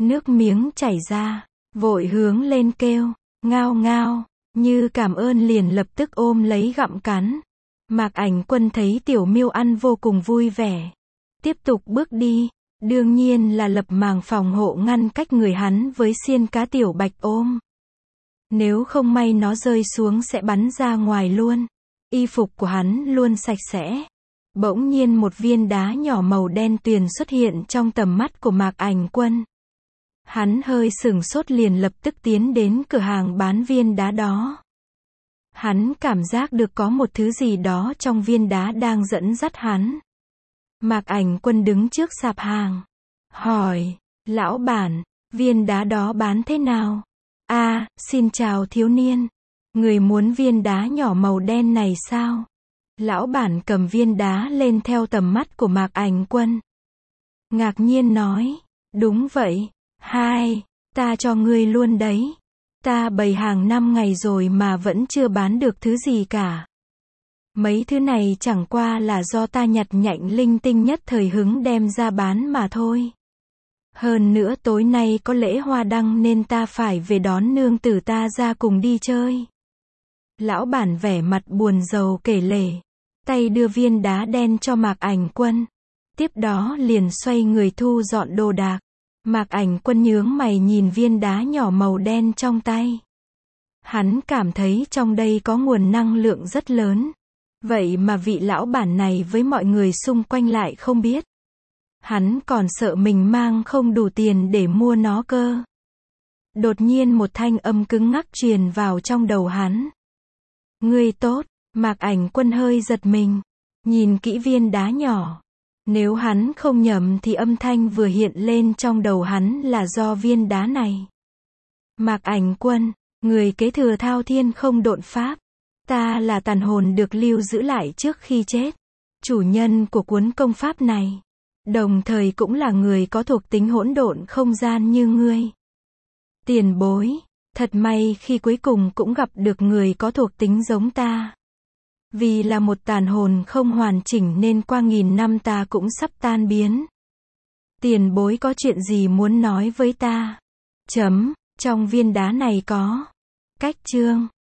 Nước miếng chảy ra, vội hướng lên kêu, ngao ngao, như cảm ơn liền lập tức ôm lấy gặm cắn. Mạc Ảnh Quân thấy Tiểu Miêu ăn vô cùng vui vẻ. Tiếp tục bước đi, đương nhiên là lập màng phòng hộ ngăn cách người hắn với xiên cá Tiểu Bạch ôm. Nếu không may nó rơi xuống sẽ bắn ra ngoài luôn. Y phục của hắn luôn sạch sẽ. Bỗng nhiên một viên đá nhỏ màu đen tuyền xuất hiện trong tầm mắt của Mạc Ảnh Quân. Hắn hơi sửng sốt liền lập tức tiến đến cửa hàng bán viên đá đó. Hắn cảm giác được có một thứ gì đó trong viên đá đang dẫn dắt hắn. Mạc Ảnh Quân đứng trước sạp hàng. Hỏi, lão bản, viên đá đó bán thế nào? Xin chào thiếu niên. Người muốn viên đá nhỏ màu đen này sao? Lão bản cầm viên đá lên theo tầm mắt của Mạc Ảnh Quân. Ngạc nhiên nói, đúng vậy, ta cho ngươi luôn đấy. Ta bày hàng 5 ngày rồi mà vẫn chưa bán được thứ gì cả. Mấy thứ này chẳng qua là do ta nhặt nhạnh linh tinh nhất thời hứng đem ra bán mà thôi. Hơn nữa tối nay có lễ hoa đăng nên ta phải về đón nương tử ta ra cùng đi chơi. Lão bản vẻ mặt buồn rầu kể lể. Tay đưa viên đá đen cho Mạc Ảnh Quân. Tiếp đó liền xoay người thu dọn đồ đạc. Mạc Ảnh Quân nhướng mày nhìn viên đá nhỏ màu đen trong tay. Hắn cảm thấy trong đây có nguồn năng lượng rất lớn. Vậy mà vị lão bản này với mọi người xung quanh lại không biết. Hắn còn sợ mình mang không đủ tiền để mua nó cơ. Đột nhiên một thanh âm cứng ngắc truyền vào trong đầu hắn. Ngươi tốt, Mạc Ảnh Quân hơi giật mình. Nhìn kỹ viên đá nhỏ. Nếu hắn không nhầm thì âm thanh vừa hiện lên trong đầu hắn là do viên đá này. Mạc Ảnh Quân, người kế thừa Thao Thiên Không Độn Pháp. Ta là tàn hồn được lưu giữ lại trước khi chết. Chủ nhân của cuốn công pháp này. Đồng thời cũng là người có thuộc tính hỗn độn không gian như ngươi. Tiền bối, thật may khi cuối cùng cũng gặp được người có thuộc tính giống ta. Vì là một tàn hồn không hoàn chỉnh nên qua 1000 năm ta cũng sắp tan biến. Tiền bối có chuyện gì muốn nói với ta? Trong viên đá này có cách chương.